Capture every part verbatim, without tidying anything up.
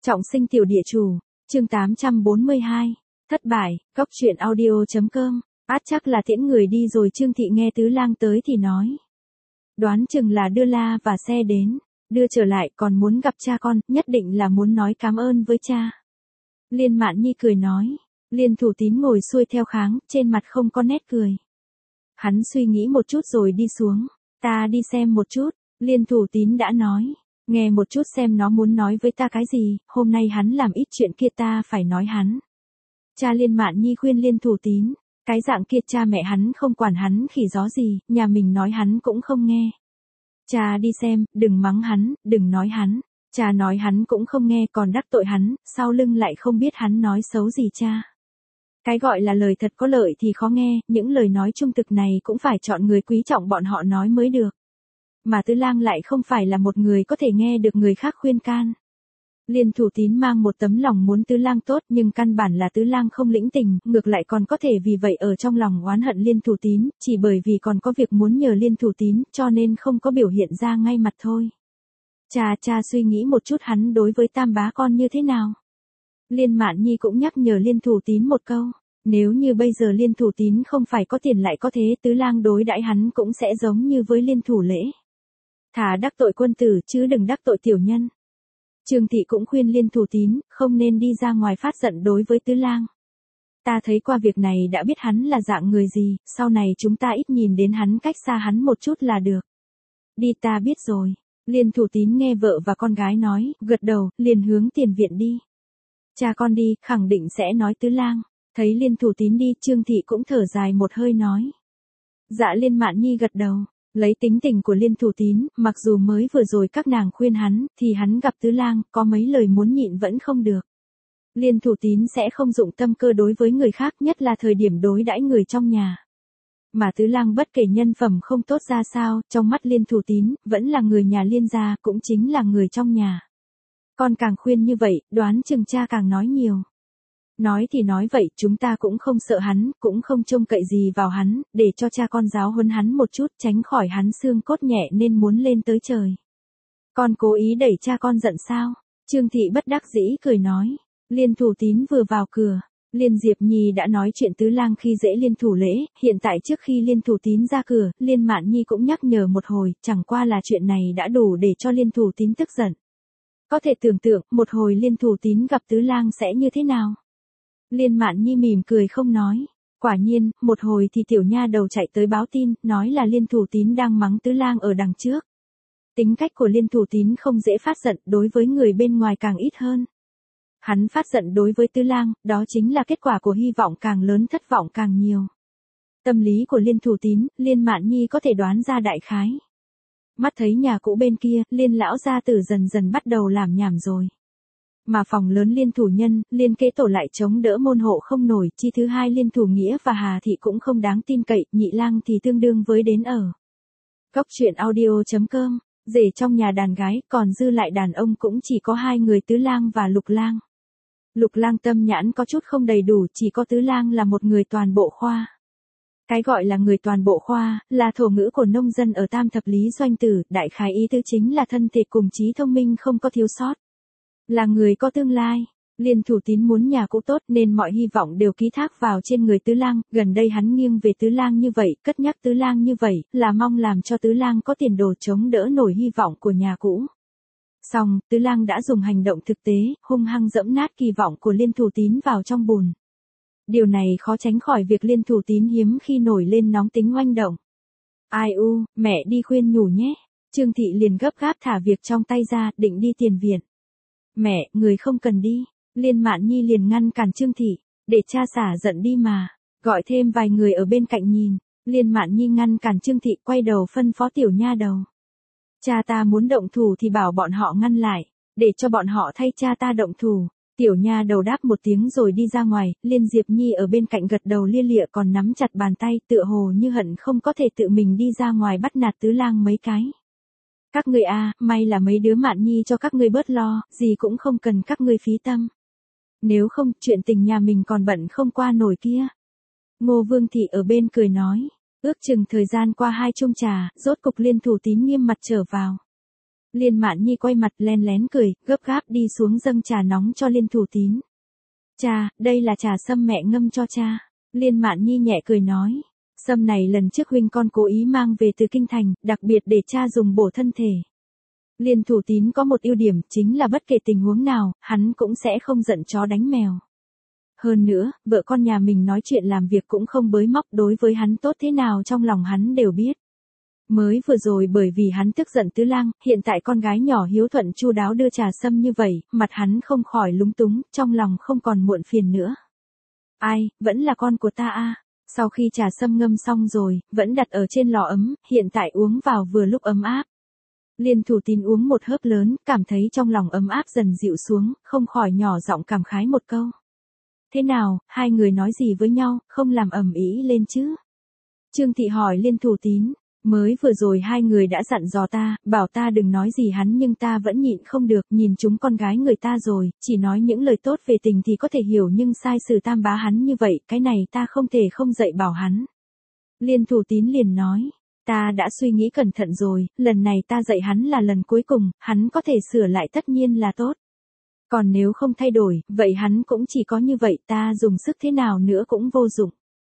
Trọng sinh tiểu địa chủ, chương tám trăm bốn mươi hai, thất bại, cóc truyện audio.com, át chắc là tiễn người đi rồi. Trương Thị nghe Tứ Lang tới thì nói. Đoán chừng là đưa la và xe đến, đưa trở lại còn muốn gặp cha con, nhất định là muốn nói cảm ơn với cha. Liên Mạn Nhi cười nói, Liên Thủ Tín ngồi xuôi theo kháng, trên mặt không có nét cười. Hắn suy nghĩ một chút rồi đi xuống, ta đi xem một chút, Liên Thủ Tín đã nói. Nghe một chút xem nó muốn nói với ta cái gì, hôm nay hắn làm ít chuyện kia ta phải nói hắn. Cha Liên Mạn Nhi khuyên Liên Thủ Tín, cái dạng kia cha mẹ hắn không quản hắn khỉ gió gì, nhà mình nói hắn cũng không nghe. Cha đi xem, đừng mắng hắn, đừng nói hắn, cha nói hắn cũng không nghe còn đắc tội hắn, sau lưng lại không biết hắn nói xấu gì cha. Cái gọi là lời thật có lợi thì khó nghe, những lời nói trung thực này cũng phải chọn người quý trọng bọn họ nói mới được. Mà Tứ Lang lại không phải là một người có thể nghe được người khác khuyên can. Liên Thủ Tín mang một tấm lòng muốn Tứ Lang tốt nhưng căn bản là Tứ Lang không lĩnh tình, ngược lại còn có thể vì vậy ở trong lòng oán hận Liên Thủ Tín, chỉ bởi vì còn có việc muốn nhờ Liên Thủ Tín, cho nên không có biểu hiện ra ngay mặt thôi. Cha cha suy nghĩ một chút hắn đối với tam bá con như thế nào. Liên Mạn Nhi cũng nhắc nhở Liên Thủ Tín một câu, nếu như bây giờ Liên Thủ Tín không phải có tiền lại có thế, Tứ Lang đối đãi hắn cũng sẽ giống như với Liên Thủ Lễ. Thà đắc tội quân tử chứ đừng đắc tội tiểu nhân. Trương Thị cũng khuyên Liên Thủ Tín, không nên đi ra ngoài phát giận đối với Tứ Lang. Ta thấy qua việc này đã biết hắn là dạng người gì, sau này chúng ta ít nhìn đến hắn cách xa hắn một chút là được. Đi ta biết rồi. Liên Thủ Tín nghe vợ và con gái nói, gật đầu, liền hướng tiền viện đi. Cha con đi, khẳng định sẽ nói Tứ Lang. Thấy Liên Thủ Tín đi, Trương Thị cũng thở dài một hơi nói. Dạ Liên Mạn Nhi gật đầu. Lấy tính tình của Liên Thủ Tín, mặc dù mới vừa rồi các nàng khuyên hắn, thì hắn gặp Tứ Lang, có mấy lời muốn nhịn vẫn không được. Liên Thủ Tín sẽ không dụng tâm cơ đối với người khác, nhất là thời điểm đối đãi người trong nhà. Mà Tứ Lang bất kể nhân phẩm không tốt ra sao, trong mắt Liên Thủ Tín, vẫn là người nhà Liên gia, cũng chính là người trong nhà. Con càng khuyên như vậy, đoán chừng cha càng nói nhiều. Nói thì nói vậy, chúng ta cũng không sợ hắn, cũng không trông cậy gì vào hắn, để cho cha con giáo huấn hắn một chút, tránh khỏi hắn xương cốt nhẹ nên muốn lên tới trời. Con cố ý đẩy cha con giận sao? Trương Thị bất đắc dĩ cười nói. Liên Thủ Tín vừa vào cửa, Liên Diệp Nhi đã nói chuyện Tứ Lang khi dễ Liên Thủ Lễ, hiện tại trước khi Liên Thủ Tín ra cửa, Liên Mạn Nhi cũng nhắc nhở một hồi, chẳng qua là chuyện này đã đủ để cho Liên Thủ Tín tức giận. Có thể tưởng tượng, một hồi Liên Thủ Tín gặp Tứ Lang sẽ như thế nào? Liên Mạn Nhi mỉm cười không nói. Quả nhiên, một hồi thì tiểu nha đầu chạy tới báo tin, nói là Liên Thủ Tín đang mắng Tứ Lang ở đằng trước. Tính cách của Liên Thủ Tín không dễ phát giận, đối với người bên ngoài càng ít hơn. Hắn phát giận đối với Tứ Lang, đó chính là kết quả của hy vọng càng lớn thất vọng càng nhiều. Tâm lý của Liên Thủ Tín, Liên Mạn Nhi có thể đoán ra đại khái. Mắt thấy nhà cũ bên kia, Liên lão gia tử dần dần bắt đầu làm nhảm rồi. Mà phòng lớn Liên Thủ Nhân, Liên Kế Tổ lại chống đỡ môn hộ không nổi, chi thứ hai Liên Thủ Nghĩa và Hà Thị cũng không đáng tin cậy, Nhị Lang thì tương đương với đến ở. Cóc truyện audio.com, rể trong nhà đàn gái, còn dư lại đàn ông cũng chỉ có hai người Tứ Lang và Lục Lang. Lục Lang tâm nhãn có chút không đầy đủ, chỉ có Tứ Lang là một người toàn bộ khoa. Cái gọi là người toàn bộ khoa, là thổ ngữ của nông dân ở Tam Thập Lý Doanh Tử, đại khái ý tứ chính là thân thể cùng trí thông minh không có thiếu sót. Là người có tương lai. Liên Thủ Tín muốn nhà cũ tốt nên mọi hy vọng đều ký thác vào trên người Tứ Lang, gần đây hắn nghiêng về Tứ Lang như vậy, cất nhắc Tứ Lang như vậy, là mong làm cho Tứ Lang có tiền đồ chống đỡ nổi hy vọng của nhà cũ. Song, Tứ Lang đã dùng hành động thực tế, hung hăng dẫm nát kỳ vọng của Liên Thủ Tín vào trong bùn. Điều này khó tránh khỏi việc Liên Thủ Tín hiếm khi nổi lên nóng tính oanh động. Ai u, mẹ đi khuyên nhủ nhé. Trương Thị liền gấp gáp thả việc trong tay ra, định đi tiền viện. Mẹ, người không cần đi. Liên Mạn Nhi liền ngăn cản Trương Thị, để cha xả giận đi mà, gọi thêm vài người ở bên cạnh nhìn. Liên Mạn Nhi ngăn cản Trương Thị, quay đầu phân phó tiểu nha đầu. Cha ta muốn động thủ thì bảo bọn họ ngăn lại, để cho bọn họ thay cha ta động thủ. Tiểu nha đầu đáp một tiếng rồi đi ra ngoài, Liên Diệp Nhi ở bên cạnh gật đầu lia lịa còn nắm chặt bàn tay, tựa hồ như hận không có thể tự mình đi ra ngoài bắt nạt Tứ Lang mấy cái. Các ngươi a, à, may là mấy đứa Mạn Nhi cho các ngươi bớt lo, gì cũng không cần các ngươi phí tâm. Nếu không, chuyện tình nhà mình còn bận không qua nổi kia. Ngô Vương Thị ở bên cười nói, ước chừng thời gian qua hai chung trà, rốt cục Liên Thủ Tín nghiêm mặt trở vào. Liên Mạn Nhi quay mặt len lén cười, gấp gáp đi xuống dâng trà nóng cho Liên Thủ Tín. Cha, đây là trà sâm mẹ ngâm cho cha. Liên Mạn Nhi nhẹ cười nói. Sâm này lần trước huynh con cố ý mang về từ kinh thành, đặc biệt để cha dùng bổ thân thể. Liên Thủ Tín có một ưu điểm chính là bất kể tình huống nào, hắn cũng sẽ không giận chó đánh mèo. Hơn nữa, vợ con nhà mình nói chuyện làm việc cũng không bới móc, đối với hắn tốt thế nào trong lòng hắn đều biết. Mới vừa rồi bởi vì hắn tức giận Tứ Lang, hiện tại con gái nhỏ hiếu thuận chu đáo đưa trà sâm như vậy, mặt hắn không khỏi lúng túng, trong lòng không còn muộn phiền nữa. Ai, vẫn là con của ta a. Sau khi trà sâm ngâm xong rồi, vẫn đặt ở trên lò ấm, hiện tại uống vào vừa lúc ấm áp. Liên Thủ Tín uống một hớp lớn, cảm thấy trong lòng ấm áp dần dịu xuống, không khỏi nhỏ giọng cảm khái một câu. Thế nào, hai người nói gì với nhau, không làm ầm ĩ lên chứ? Trương Thị hỏi Liên Thủ Tín, mới vừa rồi hai người đã dặn dò ta, bảo ta đừng nói gì hắn nhưng ta vẫn nhịn không được, nhìn chúng con gái người ta rồi, chỉ nói những lời tốt về tình thì có thể hiểu nhưng sai sử tam bá hắn như vậy, cái này ta không thể không dạy bảo hắn. Liên Thủ Tín liền nói, ta đã suy nghĩ cẩn thận rồi, lần này ta dạy hắn là lần cuối cùng, hắn có thể sửa lại tất nhiên là tốt. Còn nếu không thay đổi, vậy hắn cũng chỉ có như vậy, ta dùng sức thế nào nữa cũng vô dụng.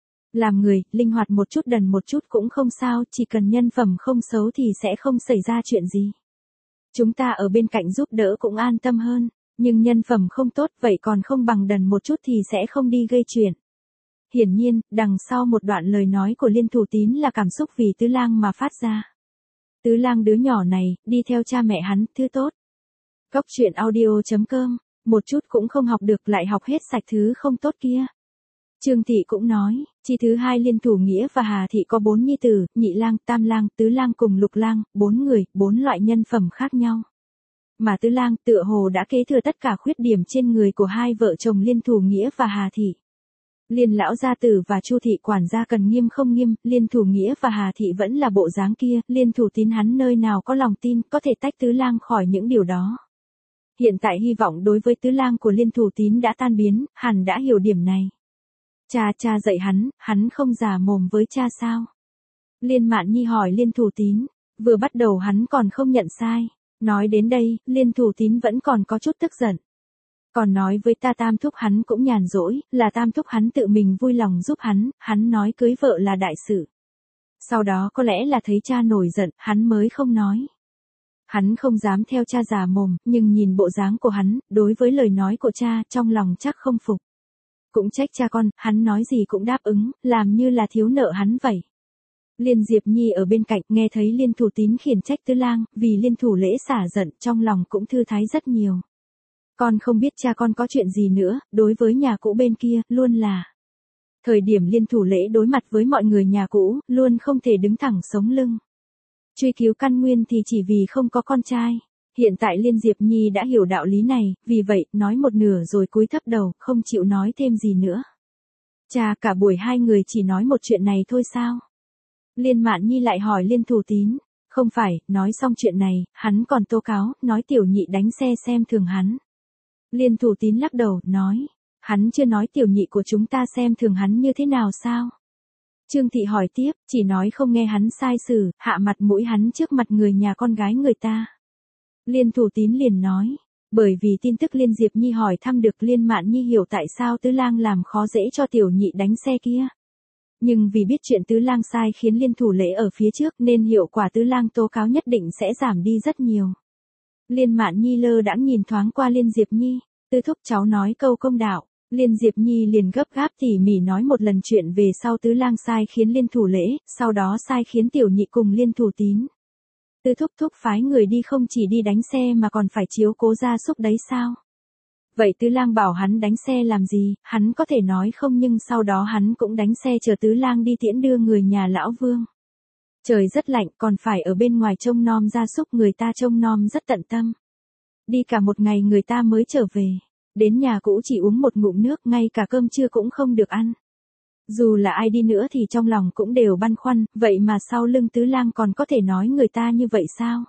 Làm người, linh hoạt một chút đần một chút cũng không sao, chỉ cần nhân phẩm không xấu thì sẽ không xảy ra chuyện gì. Chúng ta ở bên cạnh giúp đỡ cũng an tâm hơn, nhưng nhân phẩm không tốt vậy còn không bằng đần một chút thì sẽ không đi gây chuyện. Hiển nhiên, đằng sau một đoạn lời nói của Liên Thủ Tín là cảm xúc vì Tứ Lang mà phát ra. Tứ Lang đứa nhỏ này, đi theo cha mẹ hắn, thứ tốt. Góc truyện audio chấm com, một chút cũng không học được lại học hết sạch thứ không tốt kia. Trương Thị cũng nói, chi thứ hai Liên Thủ Nghĩa và Hà Thị có bốn nhi tử, Nhị Lang, Tam Lang, Tứ Lang cùng Lục Lang, bốn người, bốn loại nhân phẩm khác nhau. Mà Tứ Lang tựa hồ đã kế thừa tất cả khuyết điểm trên người của hai vợ chồng Liên Thủ Nghĩa và Hà Thị. Liên lão gia tử và Chu thị quản gia cần nghiêm không nghiêm, Liên Thủ Nghĩa và Hà Thị vẫn là bộ dáng kia, Liên Thủ Tín hắn nơi nào có lòng tin, có thể tách Tứ Lang khỏi những điều đó. Hiện tại hy vọng đối với Tứ Lang của Liên Thủ Tín đã tan biến, hẳn đã hiểu điểm này. Cha cha dạy hắn, hắn không già mồm với cha sao? Liên Mạn Nhi hỏi Liên Thủ Tín, vừa bắt đầu hắn còn không nhận sai. Nói đến đây, Liên Thủ Tín vẫn còn có chút tức giận. Còn nói với ta Tam thúc hắn cũng nhàn rỗi, là Tam thúc hắn tự mình vui lòng giúp hắn, hắn nói cưới vợ là đại sự. Sau đó có lẽ là thấy cha nổi giận, hắn mới không nói. Hắn không dám theo cha già mồm, nhưng nhìn bộ dáng của hắn, đối với lời nói của cha, trong lòng chắc không phục. Cũng trách cha con, hắn nói gì cũng đáp ứng, làm như là thiếu nợ hắn vậy. Liên Diệp Nhi ở bên cạnh nghe thấy Liên Thủ Tín khiển trách Tứ Lang, vì Liên Thủ Lễ xả giận, trong lòng cũng thư thái rất nhiều. Con không biết cha con có chuyện gì nữa, đối với nhà cũ bên kia, luôn là. Thời điểm Liên Thủ Lễ đối mặt với mọi người nhà cũ, luôn không thể đứng thẳng sống lưng. Truy cứu căn nguyên thì chỉ vì không có con trai. Hiện tại Liên Diệp Nhi đã hiểu đạo lý này, vì vậy, nói một nửa rồi cúi thấp đầu, không chịu nói thêm gì nữa. Cha, cả buổi hai người chỉ nói một chuyện này thôi sao? Liên Mạn Nhi lại hỏi Liên Thủ Tín. Không phải, nói xong chuyện này, hắn còn tố cáo, nói tiểu nhị đánh xe xem thường hắn. Liên Thủ Tín lắc đầu, nói, hắn chưa nói tiểu nhị của chúng ta xem thường hắn như thế nào sao? Trương Thị hỏi tiếp, chỉ nói không nghe hắn sai xử, hạ mặt mũi hắn trước mặt người nhà con gái người ta. Liên Thủ Tín liền nói, bởi vì tin tức Liên Diệp Nhi hỏi thăm được Liên Mạn Nhi hiểu tại sao Tứ Lang làm khó dễ cho tiểu nhị đánh xe kia. Nhưng vì biết chuyện Tứ Lang sai khiến Liên Thủ Lễ ở phía trước nên hiệu quả Tứ Lang tố cáo nhất định sẽ giảm đi rất nhiều. Liên Mạn Nhi lơ đãng nhìn thoáng qua Liên Diệp Nhi, Tư thúc cháu nói câu công đạo. Liên Diệp Nhi liền gấp gáp tỉ mỉ nói một lần chuyện về sau Tứ Lang sai khiến Liên Thủ Lễ, sau đó sai khiến tiểu nhị cùng Liên Thủ Tín. Tư thúc thúc phái người đi không chỉ đi đánh xe mà còn phải chiếu cố gia súc đấy sao? Vậy Tứ Lang bảo hắn đánh xe làm gì, hắn có thể nói không nhưng sau đó hắn cũng đánh xe chờ Tứ Lang đi tiễn đưa người nhà lão Vương. Trời rất lạnh còn phải ở bên ngoài trông nom gia súc người ta trông nom rất tận tâm. Đi cả một ngày người ta mới trở về. Đến nhà cũ chỉ uống một ngụm nước, ngay cả cơm trưa cũng không được ăn. Dù là ai đi nữa thì trong lòng cũng đều băn khoăn, vậy mà sau lưng Tứ Lang còn có thể nói người ta như vậy sao?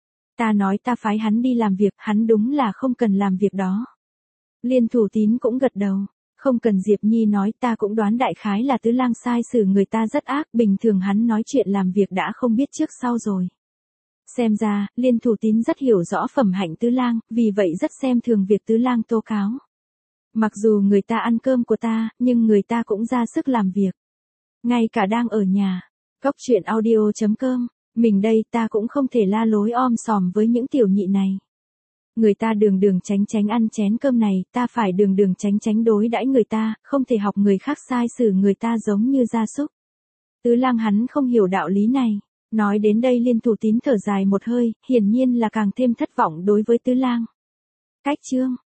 Ta nói ta phái hắn đi làm việc, hắn đúng là không cần làm việc đó. Liên Thủ Tín cũng gật đầu, không cần Diệp Nhi nói ta cũng đoán đại khái là Tứ Lang sai xử người ta rất ác, bình thường hắn nói chuyện làm việc đã không biết trước sau rồi. Xem ra, Liên Thủ Tín rất hiểu rõ phẩm hạnh Tứ Lang, vì vậy rất xem thường việc Tứ Lang tố cáo. Mặc dù người ta ăn cơm của ta, nhưng người ta cũng ra sức làm việc. Ngay cả đang ở nhà. Góc chuyện audio chấm com, mình đây ta cũng không thể la lối om sòm với những tiểu nhị này. Người ta đường đường tránh tránh ăn chén cơm này, ta phải đường đường tránh tránh đối đãi người ta, không thể học người khác sai xử người ta giống như gia súc. Tứ Lang hắn không hiểu đạo lý này. Nói đến đây Liên Thủ Tín thở dài một hơi, hiển nhiên là càng thêm thất vọng đối với Tứ Lang. Cách chương